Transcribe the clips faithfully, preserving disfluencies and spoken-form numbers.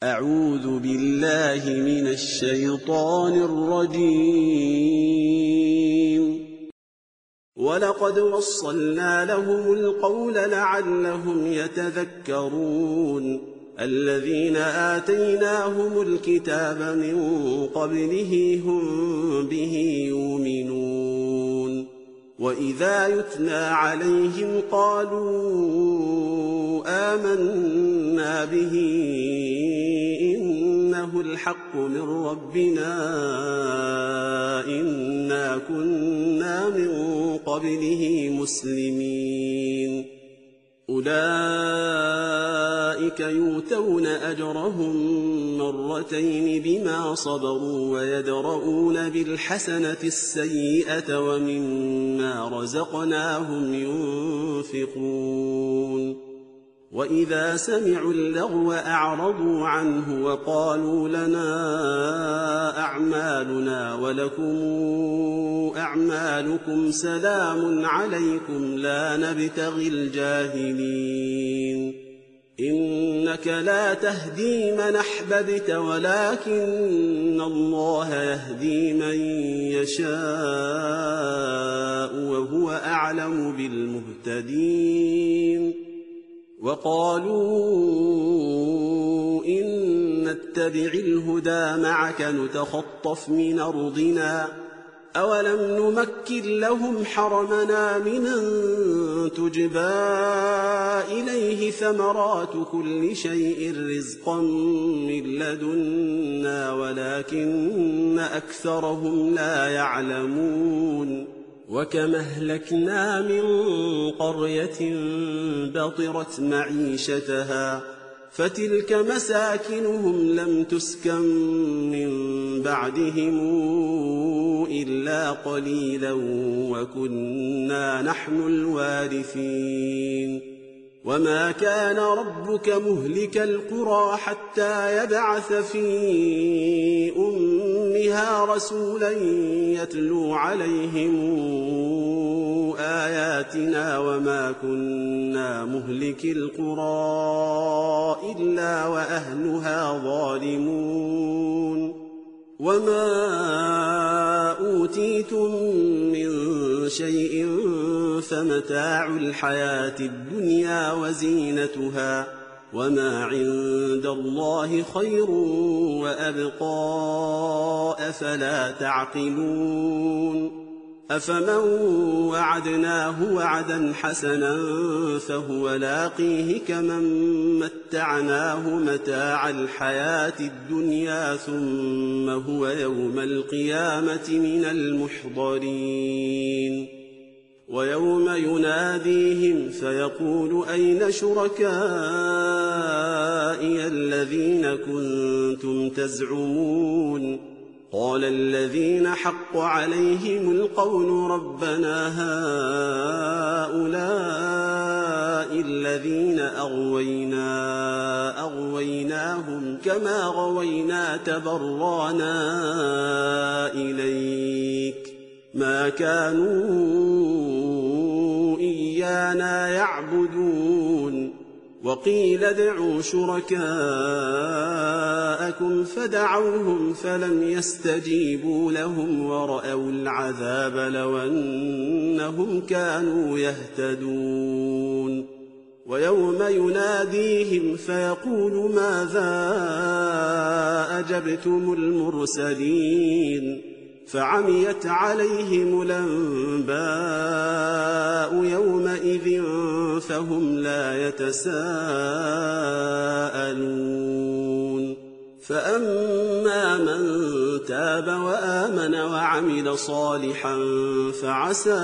أعوذ بالله من الشيطان الرجيم. ولقد وصلنا لهم القول لعلهم يتذكرون. الذين آتيناهم الكتاب من قبله هم به يؤمنون. وإذا يتلى عليهم قالوا آمنا به إنه الحق من ربنا إنا كنا من قبله مسلمين. أولئك يؤتون أجرهم مرتين بما صبروا ويدرؤون بالحسنة السيئة ومما رزقناهم ينفقون. وإذا سمعوا اللغو أعرضوا عنه وقالوا لنا أعمالنا ولكم أعمالكم سلام عليكم لا نبتغي الجاهلين. إنك لا تهدي من أحببت ولكن الله يهدي من يشاء وهو أعلم بالمهتدين. وقالوا إن نتبع الهدى معك نتخطف من أرضنا أولم نمكن لهم حرمنا من أن تجبى إليه ثمرات كل شيء رزقا من لدنا ولكن أكثرهم لا يعلمون. وكم أهلكنا من قرية بطرت معيشتها فتلك مساكنهم لم تسكن من بعدهم إلا قليلا وكنا نحن الوارثين. وما كان ربك مهلك القرى حتى يبعث في أمها رسولا يتلو عليهم آياتنا وما كنا مهلك القرى إلا وأهلها ظالمون. وما أوتيتم من شيء فمتاع الحياة الدنيا وزينتها وما عند الله خير وأبقى أفلا تعقلون. أفمن وعدناه وعدا حسنا فهو لاقيه كمن متعناه متاع الحياة الدنيا ثم هو يوم القيامة من المحضرين. ويوم يناديهم فيقول أين شركائي الذين كنتم تزعمون قال الذين حق عليهم القول ربنا هؤلاء الذين أغوينا أغويناهم كما غوينا تبرانا إليك ما كانوا إيانا يعبدون. وقيل ادعوا شركاءكم فدعوهم فلم يستجيبوا لهم ورأوا العذاب لو أنهم كانوا يهتدون. ويوم يناديهم فيقول ماذا أجبتم المرسلين فعميت عليهم الأنباء يومئذ فهم لا يتساءلون. فأما من تاب وآمن وعمل صالحا فعسى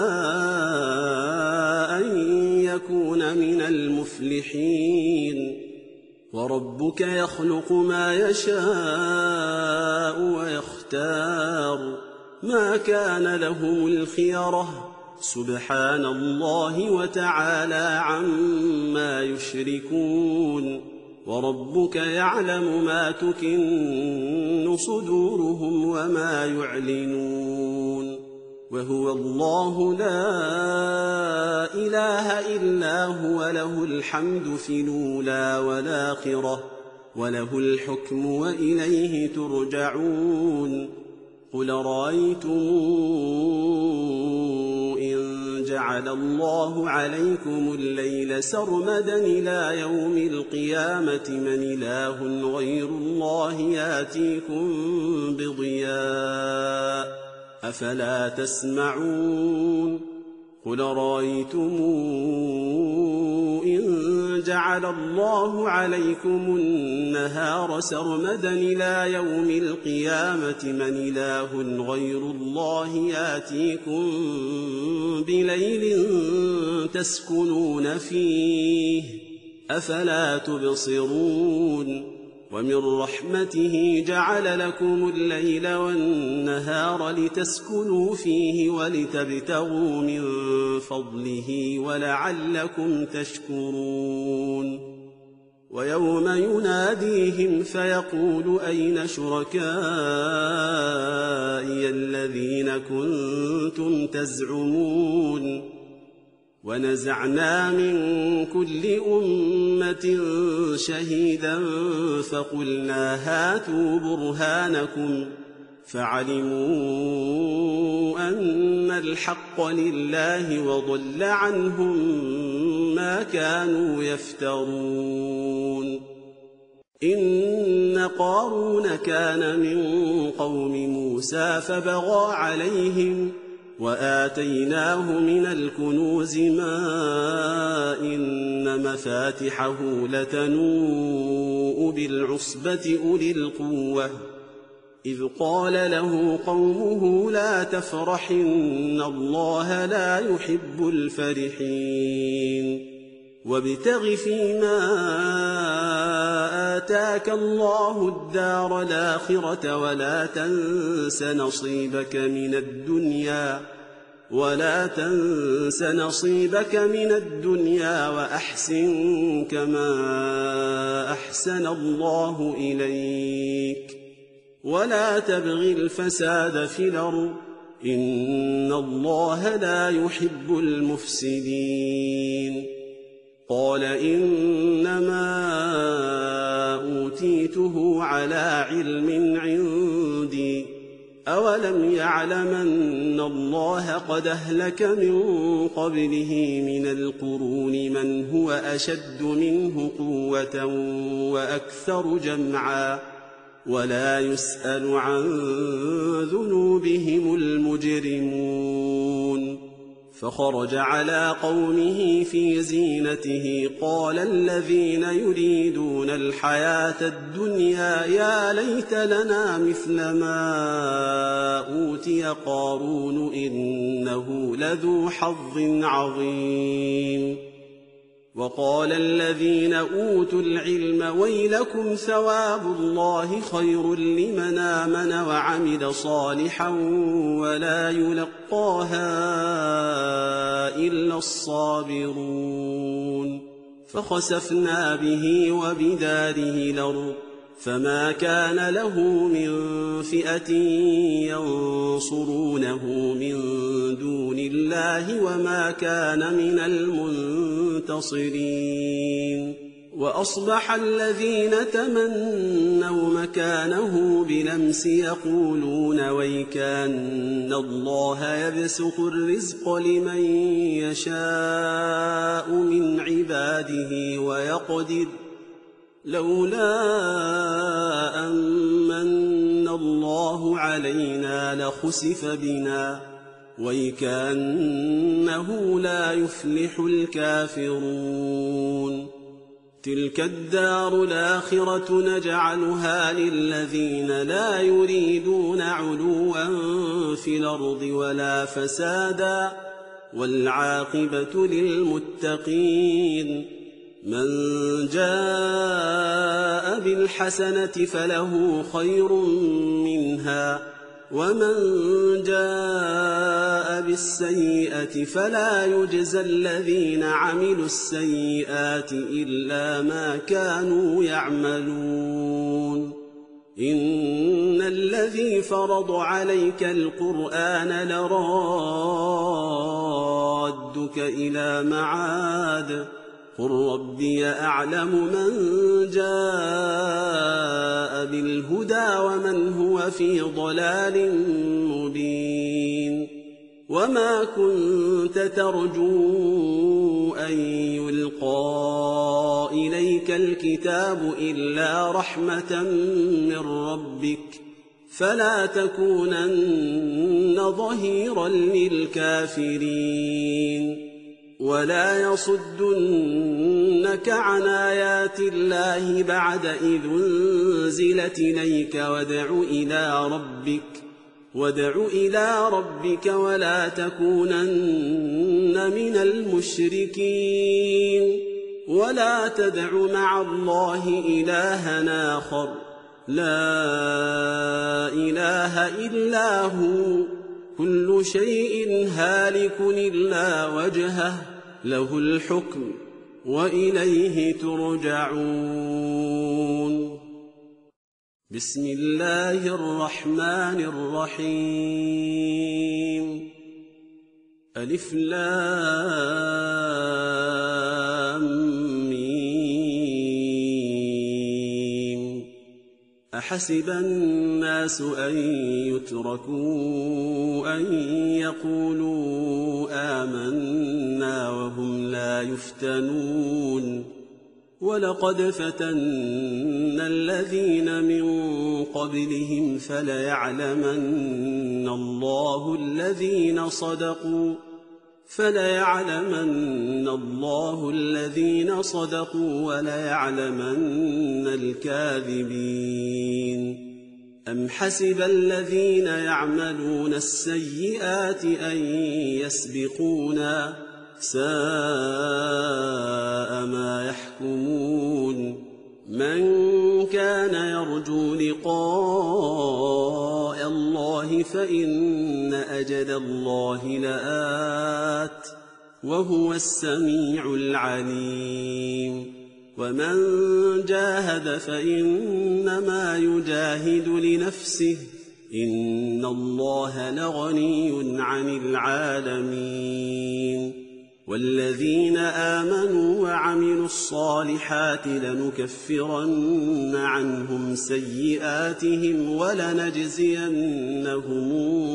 أن يكون من المفلحين. وربك يخلق ما يشاء ويختار ما كان لهم الخيرة سبحان الله وتعالى عما يشركون. وربك يعلم ما تكن صدورهم وما يعلنون. وهو الله لا إله إلا هو له الحمد في الأولى والآخرة وله الحكم وإليه ترجعون. قل رأيتم إن جعل الله عليكم الليل سرمدا إلى يوم القيامة من إله غير الله يأتيكم بضياء أفلا تسمعون. قل رأيتم إن جعل الله عليكم النهار سرمدا إلى يوم القيامة من إله غير الله يأتيكم بليل تسكنون فيه أفلا تبصرون. ومن رحمته جعل لكم الليل والنهار لتسكنوا فيه ولتبتغوا من فضله ولعلكم تشكرون. ويوم يناديهم فيقول أين شركائي الذين كنتم تزعمون. ونزعنا من كل أمة شهيدا فقلنا هاتوا برهانكم فعلموا أن الحق لله وضل عنهم ما كانوا يفترون. إن قارون كان من قوم موسى فبغى عليهم وآتيناه من الكنوز ما إن مفاتحه لتنوء بالعصبة أولي القوة إذ قال له قومه لا تفرح إن الله لا يحب الفرحين. وابتغ فيما آتاك الله الدار الآخرة ولا تنس نصيبك من الدنيا ولا تنس نصيبك من الدنيا وأحسن كما أحسن الله إليك ولا تبغ الفساد في الأرض إن الله لا يحب المفسدين. قال إنما أوتيته على علم عندي أولم يعلم أن الله قد أهلك من قبله من القرون من هو أشد منه قوة وأكثر جمعا ولا يسأل عن ذنوبهم المجرمون. فخرج على قومه في زينته قال الذين يريدون الحياة الدنيا يا ليت لنا مثل ما أوتي قارون إنه لذو حظ عظيم. وقال الذين أوتوا العلم ويلكم ثواب الله خير لمن آمن وعمل صالحا ولا يلقاها إلا الصابرون. فخسفنا به وبداره الأرض فما كان له من فئة ينصرونه من دون الله وما كان من المنتصرين. وأصبح الذين تمنوا مكانه بلمس يقولون ويكان الله يبسط الرزق لمن يشاء من عباده ويقدر لولا أمن الله علينا لخسف بنا ويكأنه لا يفلح الكافرون. تلك الدار الآخرة نجعلها للذين لا يريدون علوا في الأرض ولا فسادا والعاقبة للمتقين. من جاء بالحسنة فله خير منها ومن جاء بالسيئة فلا يجزى الذين عملوا السيئات إلا ما كانوا يعملون. إن الذي فرض عليك القرآن لرادك إلى معاد قل ربي أعلم من جاء بالهدى ومن هو في ضلال مبين وما كنت ترجو أن يلقى إليك الكتاب إلا رحمة من ربك فلا تكونن ظهيرا للكافرين ولا يصدنك عن آيات الله بعد إذ أنزلت إليك وادع إلى ربك وادع إلى ربك ولا تكونن من المشركين ولا تدع مع الله إلها آخر لا إله إلا هو كل شيء هالك إلا وجهه له الحكم وإليه ترجعون بسم الله الرحمن الرحيم ألف لام ميم أحسب الناس أن يتركوا أن يقولوا آمنا وهم لا يفتنون ولقد فتنا الذين من قبلهم فليعلمن الله الذين صدقوا فليعلمن الله الذين صدقوا وليعلمن الكاذبين أم حسب الذين يعملون السيئات أن يسبقونا ساء ما يحكمون من كان يرجو لقاء الله فإن أجل الله لآت وهو السميع العليم ومن جاهد فإنما يجاهد لنفسه إن الله لغني عن العالمين والذين آمنوا وعملوا الصالحات لنكفرن عنهم سيئاتهم ولنجزينهم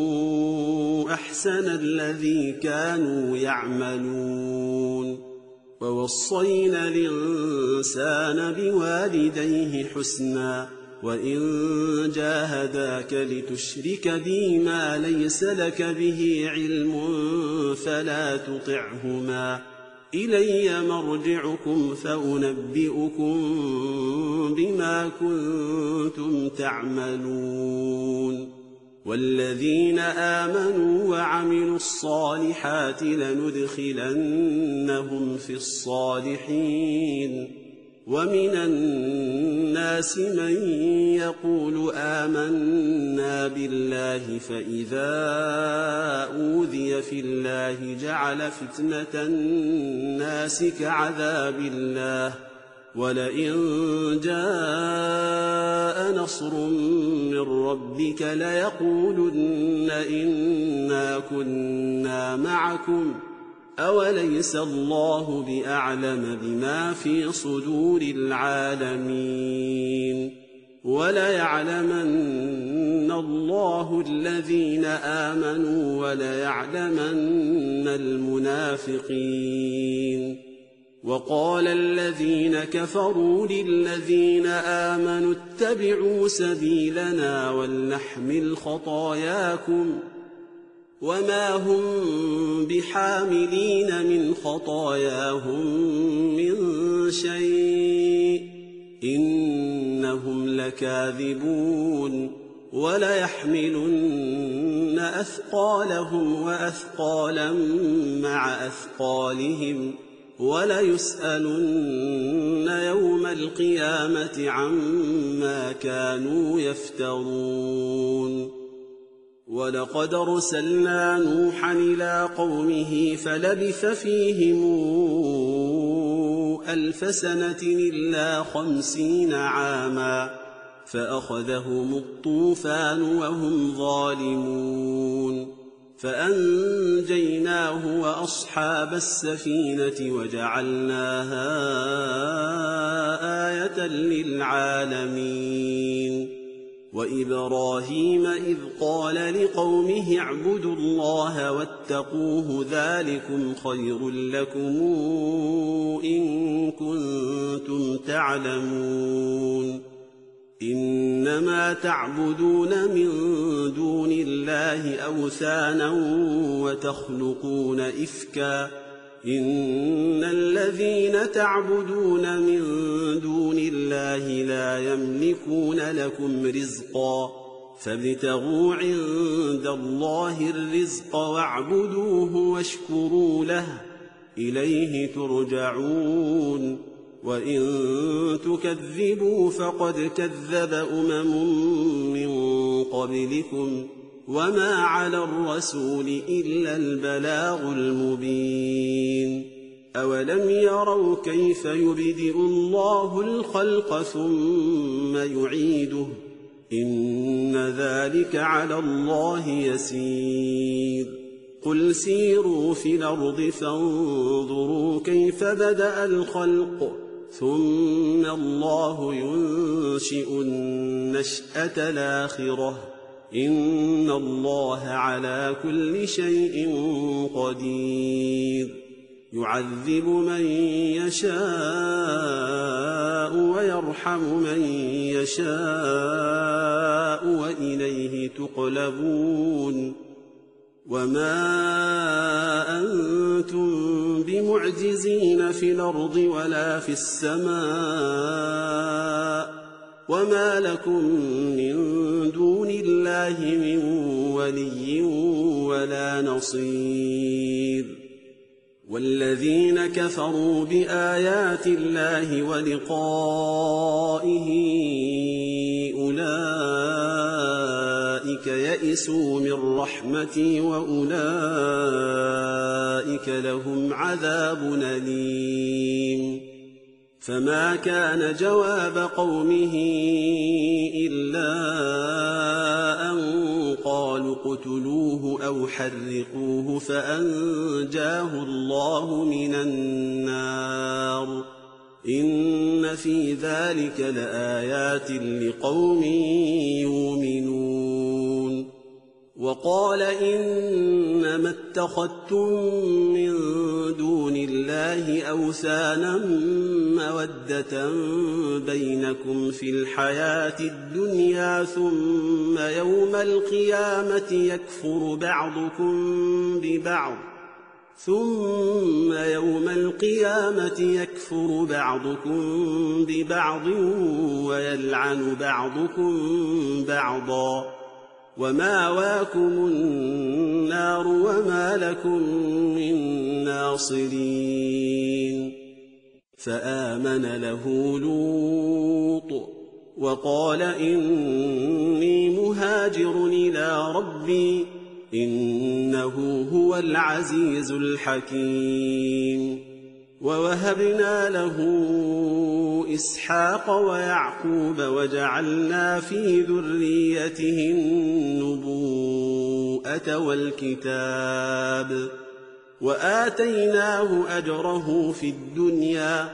أحسن الذي كانوا يعملون ووصينا الإنسان بوالديه حسنا وإن جاهداك لتشرك بي ما ليس لك به علم فلا تطعهما إلي مرجعكم فأنبئكم بما كنتم تعملون والذين آمنوا وعملوا الصالحات لندخلنهم في الصالحين ومن الناس من يقول آمنا بالله فإذا أوذي في الله جعل فتنة الناس كعذاب الله ولئن جاء نصر من ربك ليقولن إنا كنا معكم أوليس الله بأعلم بما في صدور العالمين وليعلمن الله الذين آمنوا وليعلمن المنافقين وقال الذين كفروا للذين آمنوا اتبعوا سبيلنا ولنحمل خطاياكم وما هم بحاملين من خطاياهم من شيء إنهم لكاذبون وليحملن أثقالهم وأثقالا مع أثقالهم وليسألن يوم القيامة عما كانوا يفترون ولقد أرسلنا نوحا إلى قومه فلبث فيهم ألف سنة إلا خمسين عاما فأخذهم الطوفان وهم ظالمون فأنجيناه وأصحاب السفينة وجعلناها آية للعالمين. وإبراهيم إذ قال لقومه اعبدوا الله واتقوه ذلكم خير لكم إن كنتم تعلمون. إنما تعبدون من دون الله أوثانا وتخلقون إفكا إن الذين تعبدون من دون الله لا يملكون لكم رزقا فابتغوا عند الله الرزق واعبدوه واشكروا له إليه ترجعون. وإن تكذبوا فقد كذب أمم من قبلكم وما على الرسول إلا البلاغ المبين. أولم يروا كيف يبدئ الله الخلق ثم يعيده إن ذلك على الله يسير. قل سيروا في الأرض فانظروا كيف بدأ الخلق ثم الله ينشئ النشأة الآخرة إن الله على كل شيء قدير. يعذب من يشاء ويرحم من يشاء وإليه تقلبون. وما أنتم بمعجزين في الأرض ولا في السماء وما لكم من دون الله من ولي ولا نصير. والذين كفروا بآيات الله ولقائه أولئك يئسوا من رحمتي وأولئك لهم عذاب أليم. فما كان جواب قومه إلا أن قالوا اقتلوه أو حرقوه فأنجاه الله من النار إن في ذلك لآيات لقوم يؤمنون. وقال إنما اتخذتم من دون الله أوثانا مودة بينكم في الحياة الدنيا ثم يوم القيامة يكفر بعضكم ببعض ثم يوم القيامة يكفر بعضكم ببعض ويلعن بعضكم بعضا ومأواكم النار وما لكم من ناصرين. فآمن له لوط وقال إني مهاجر إلى ربي إنه هو العزيز الحكيم. ووهبنا له إسحاق ويعقوب وجعلنا في ذريته النبوءة والكتاب وآتيناه أجره في الدنيا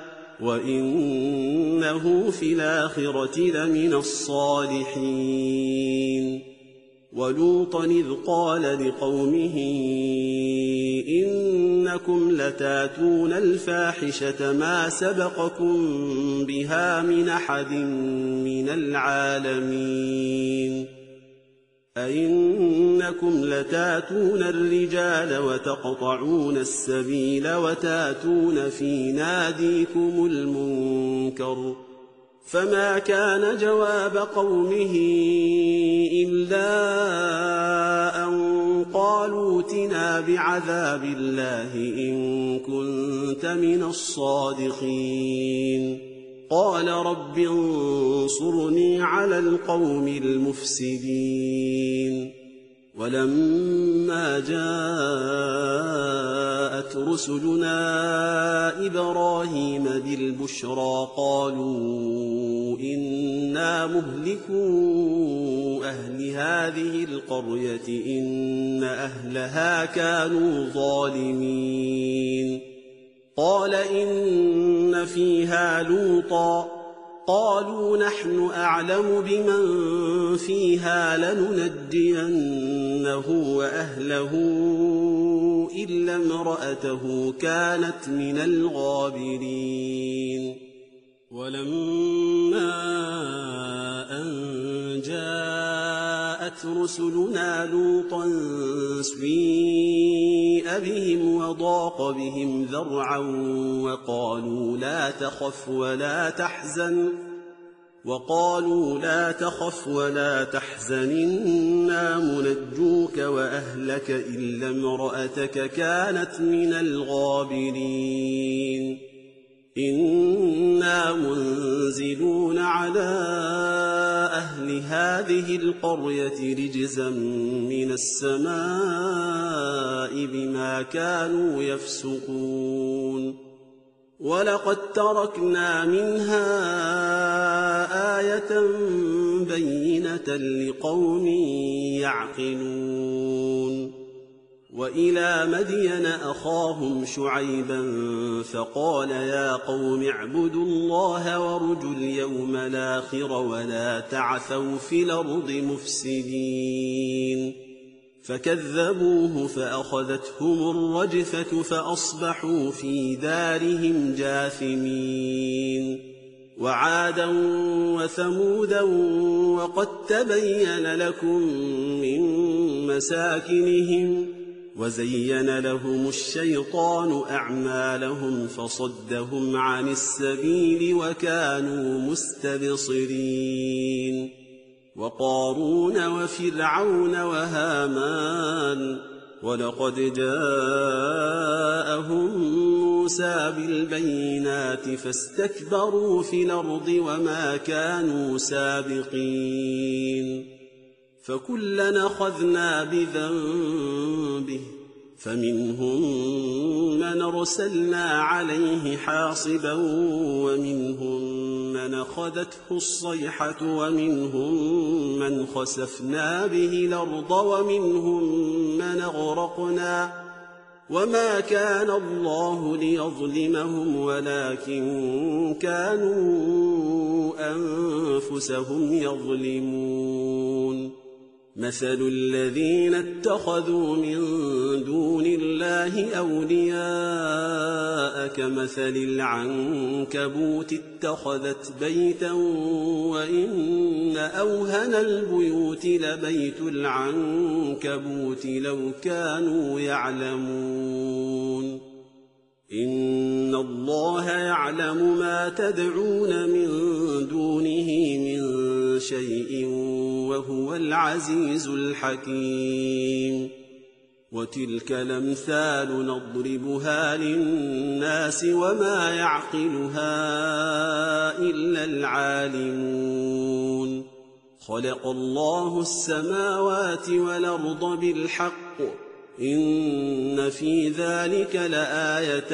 وإنه في الآخرة لمن الصالحين. ولوطا إذ قال لقومه إنكم لتاتون الفاحشة ما سبقكم بها من أحد من العالمين. أئنكم لتاتون الرجال وتقطعون السبيل وتاتون في ناديكم المنكر. فما كان جواب قومه إلا أن قالوا ائتنا بعذاب الله إن كنت من الصادقين. قال رب انصرني على القوم المفسدين. ولما جاءت رسلنا إبراهيم بالبشرى قالوا إنا مهلكو أهل هذه القرية إن أهلها كانوا ظالمين قال إن فيها لوطا قالوا نحن أعلم بمن فيها لننجينه وأهله إلا امرأته كانت من الغابرين ولما أن جاءت رسلنا لوطا سيء بهم وضاق بهم ذرعا وقالوا لا تخف ولا تحزن وقالوا لا تخف ولا تحزن إنا منجوك وأهلك إلا امرأتك كانت من الغابرين إنا منزلون على أهل هذه القرية رجزا من السماء بما كانوا يفسقون ولقد تركنا منها آية بينة لقوم يعقلون وإلى مدين أخاهم شعيبا فقال يا قوم اعبدوا الله وارجوا اليوم الآخر ولا تعثوا في الأرض مفسدين فكذبوه فأخذتهم الرجفة فأصبحوا في دارهم جاثمين وعادا وثمودا وقد تبين لكم من مساكنهم وزين لهم الشيطان أعمالهم فصدهم عن السبيل وكانوا مستبصرين وقارون وفرعون وهامان ولقد جاءهم موسى بالبينات فاستكبروا في الأرض وما كانوا سابقين فكلا أخذنا بذنبه فمنهم من أرسلنا عليه حاصبا ومنهم من أخذته الصيحة ومنهم من خسفنا به الأرض ومنهم من أغرقنا وما كان الله ليظلمهم ولكن كانوا أنفسهم يظلمون مثل الذين اتخذوا من دون الله أولياء كمثل العنكبوت اتخذت بيتا وإن أوهن البيوت لبيت العنكبوت لو كانوا يعلمون إن الله يعلم ما تدعون من دونه من شيء وهو العزيز الحكيم وتلك الأمثال نضربها للناس وما يعقلها إلا العالمون خلق الله السماوات والأرض بالحق إن في ذلك لآية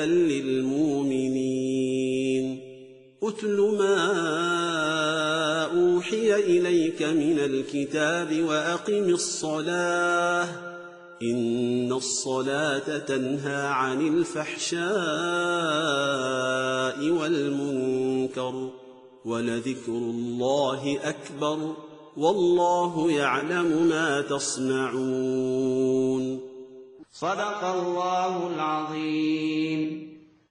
للمؤمنين أتل ما أوحي إليك من الكتاب وأقم الصلاة إن الصلاة تنهى عن الفحشاء والمنكر ولذكر الله أكبر والله يعلم ما تصنعون صدق الله العظيم.